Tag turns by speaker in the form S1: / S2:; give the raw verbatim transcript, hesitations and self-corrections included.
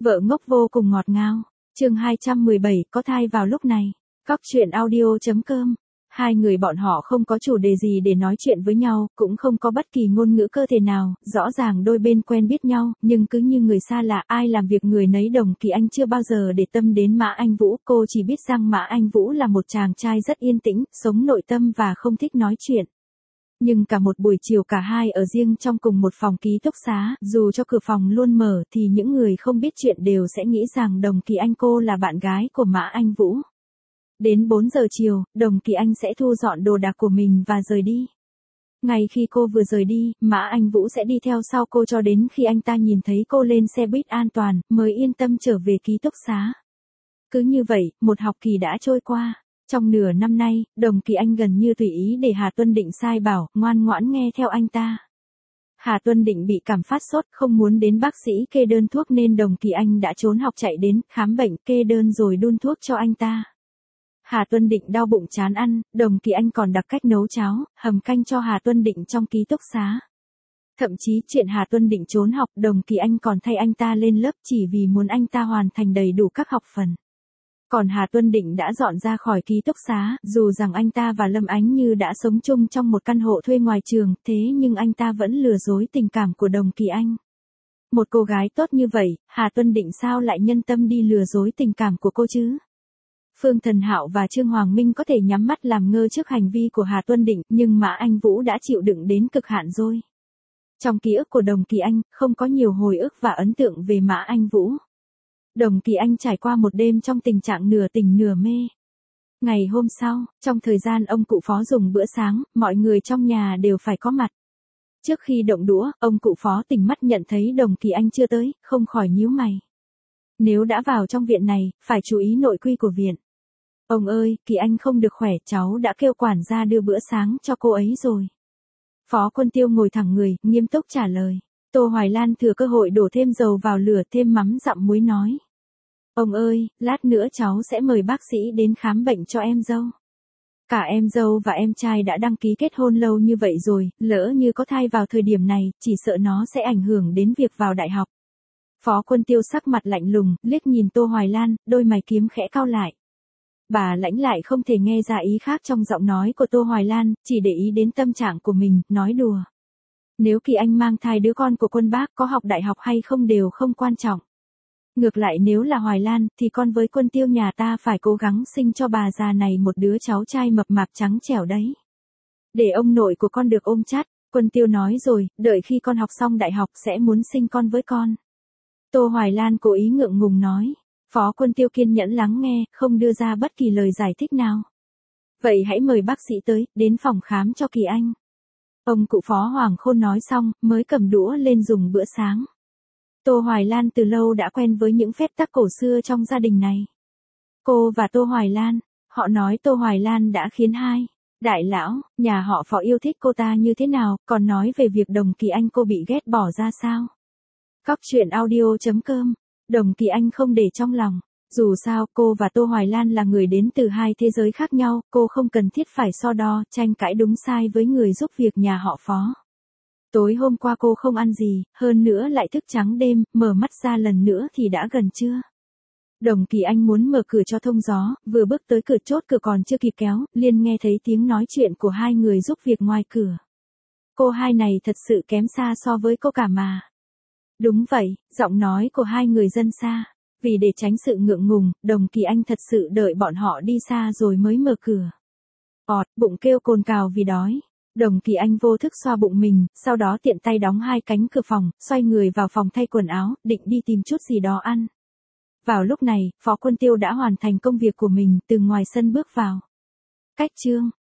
S1: Vợ ngốc vô cùng ngọt ngào. Chương hai trăm mười bảy, có thai vào lúc này. Cóc truyện audio chấm com. Hai người bọn họ không có chủ đề gì để nói chuyện với nhau, cũng không có bất kỳ ngôn ngữ cơ thể nào, rõ ràng đôi bên quen biết nhau, nhưng cứ như người xa lạ, ai làm việc người nấy. Đồng Kỳ Anh chưa bao giờ để tâm đến Mã Anh Vũ, cô chỉ biết rằng Mã Anh Vũ là một chàng trai rất yên tĩnh, sống nội tâm và không thích nói chuyện. Nhưng cả một buổi chiều cả hai ở riêng trong cùng một phòng ký túc xá, dù cho cửa phòng luôn mở thì những người không biết chuyện đều sẽ nghĩ rằng Đồng Kỳ Anh cô là bạn gái của Mã Anh Vũ. Đến bốn giờ chiều, Đồng Kỳ Anh sẽ thu dọn đồ đạc của mình và rời đi. Ngay khi cô vừa rời đi, Mã Anh Vũ sẽ đi theo sau cô cho đến khi anh ta nhìn thấy cô lên xe buýt an toàn, mới yên tâm trở về ký túc xá. Cứ như vậy, một học kỳ đã trôi qua. Trong nửa năm nay, Đồng Kỳ Anh gần như tùy ý để Hà Tuân Định sai bảo, ngoan ngoãn nghe theo anh ta. Hà Tuân Định bị cảm phát sốt, không muốn đến bác sĩ kê đơn thuốc nên Đồng Kỳ Anh đã trốn học chạy đến, khám bệnh, kê đơn rồi đun thuốc cho anh ta. Hà Tuân Định đau bụng chán ăn, Đồng Kỳ Anh còn đặc cách nấu cháo, hầm canh cho Hà Tuân Định trong ký túc xá. Thậm chí chuyện Hà Tuân Định trốn học, Đồng Kỳ Anh còn thay anh ta lên lớp chỉ vì muốn anh ta hoàn thành đầy đủ các học phần. Còn Hà Tuân Định đã dọn ra khỏi ký túc xá, dù rằng anh ta và Lâm Ánh Như đã sống chung trong một căn hộ thuê ngoài trường, thế nhưng anh ta vẫn lừa dối tình cảm của Đồng Kỳ Anh. Một cô gái tốt như vậy, Hà Tuân Định sao lại nhân tâm đi lừa dối tình cảm của cô chứ? Phương Thần Hạo và Trương Hoàng Minh có thể nhắm mắt làm ngơ trước hành vi của Hà Tuân Định, nhưng Mã Anh Vũ đã chịu đựng đến cực hạn rồi. Trong ký ức của Đồng Kỳ Anh, không có nhiều hồi ức và ấn tượng về Mã Anh Vũ. Đồng Kỳ Anh trải qua một đêm trong tình trạng nửa tỉnh nửa mê. Ngày hôm sau, trong thời gian ông cụ Phó dùng bữa sáng, mọi người trong nhà đều phải có mặt. Trước khi động đũa, ông cụ Phó tỉnh mắt nhận thấy Đồng Kỳ Anh chưa tới, không khỏi nhíu mày. Nếu đã vào trong viện này, phải chú ý nội quy của viện. Ông ơi, Kỳ Anh không được khỏe, cháu đã kêu quản gia đưa bữa sáng cho cô ấy rồi. Phó Quân Tiêu ngồi thẳng người, nghiêm túc trả lời. Tô Hoài Lan thừa cơ hội đổ thêm dầu vào lửa, thêm mắm dặm muối nói. Ông ơi, lát nữa cháu sẽ mời bác sĩ đến khám bệnh cho em dâu. Cả em dâu và em trai đã đăng ký kết hôn lâu như vậy rồi, lỡ như có thai vào thời điểm này, chỉ sợ nó sẽ ảnh hưởng đến việc vào đại học. Phó Quân Tiêu sắc mặt lạnh lùng, liếc nhìn Tô Hoài Lan, đôi mày kiếm khẽ cau lại. Bà Lãnh lại không thể nghe ra ý khác trong giọng nói của Tô Hoài Lan, chỉ để ý đến tâm trạng của mình, nói đùa. Nếu Kỳ Anh mang thai đứa con của Quân Bác có học đại học hay không đều không quan trọng. Ngược lại nếu là Hoài Lan, thì con với Quân Tiêu nhà ta phải cố gắng sinh cho bà già này một đứa cháu trai mập mạp trắng trẻo đấy. Để ông nội của con được ôm chắt, Quân Tiêu nói rồi, đợi khi con học xong đại học sẽ muốn sinh con với con. Tô Hoài Lan cố ý ngượng ngùng nói. Phó Quân Tiêu kiên nhẫn lắng nghe, không đưa ra bất kỳ lời giải thích nào. Vậy hãy mời bác sĩ tới, đến phòng khám cho Kỳ Anh. Ông cụ Phó Hoàng Khôn nói xong, mới cầm đũa lên dùng bữa sáng. Tô Hoài Lan từ lâu đã quen với những phép tắc cổ xưa trong gia đình này. Cô và Tô Hoài Lan, họ nói Tô Hoài Lan đã khiến hai đại lão, nhà họ Phó yêu thích cô ta như thế nào, còn nói về việc Đồng Kỳ Anh cô bị ghét bỏ ra sao. Cóc truyện audio chấm com. Đồng Kỳ Anh không để trong lòng. Dù sao, cô và Tô Hoài Lan là người đến từ hai thế giới khác nhau, cô không cần thiết phải so đo, tranh cãi đúng sai với người giúp việc nhà họ Phó. Tối hôm qua cô không ăn gì, hơn nữa lại thức trắng đêm, mở mắt ra lần nữa thì đã gần trưa. Đồng Kỳ Anh muốn mở cửa cho thông gió, vừa bước tới cửa chốt cửa còn chưa kịp kéo, liền nghe thấy tiếng nói chuyện của hai người giúp việc ngoài cửa. Cô hai này thật sự kém xa so với cô cả mà. Đúng vậy, giọng nói của hai người dân xa. Vì để tránh sự ngượng ngùng, Đồng Kỳ Anh thật sự đợi bọn họ đi xa rồi mới mở cửa. Ọt, bụng kêu cồn cào vì đói. Đồng Kỳ Anh vô thức xoa bụng mình, sau đó tiện tay đóng hai cánh cửa phòng, xoay người vào phòng thay quần áo, định đi tìm chút gì đó ăn. Vào lúc này, Phó Quân Tiêu đã hoàn thành công việc của mình, từ ngoài sân bước vào. Cách chương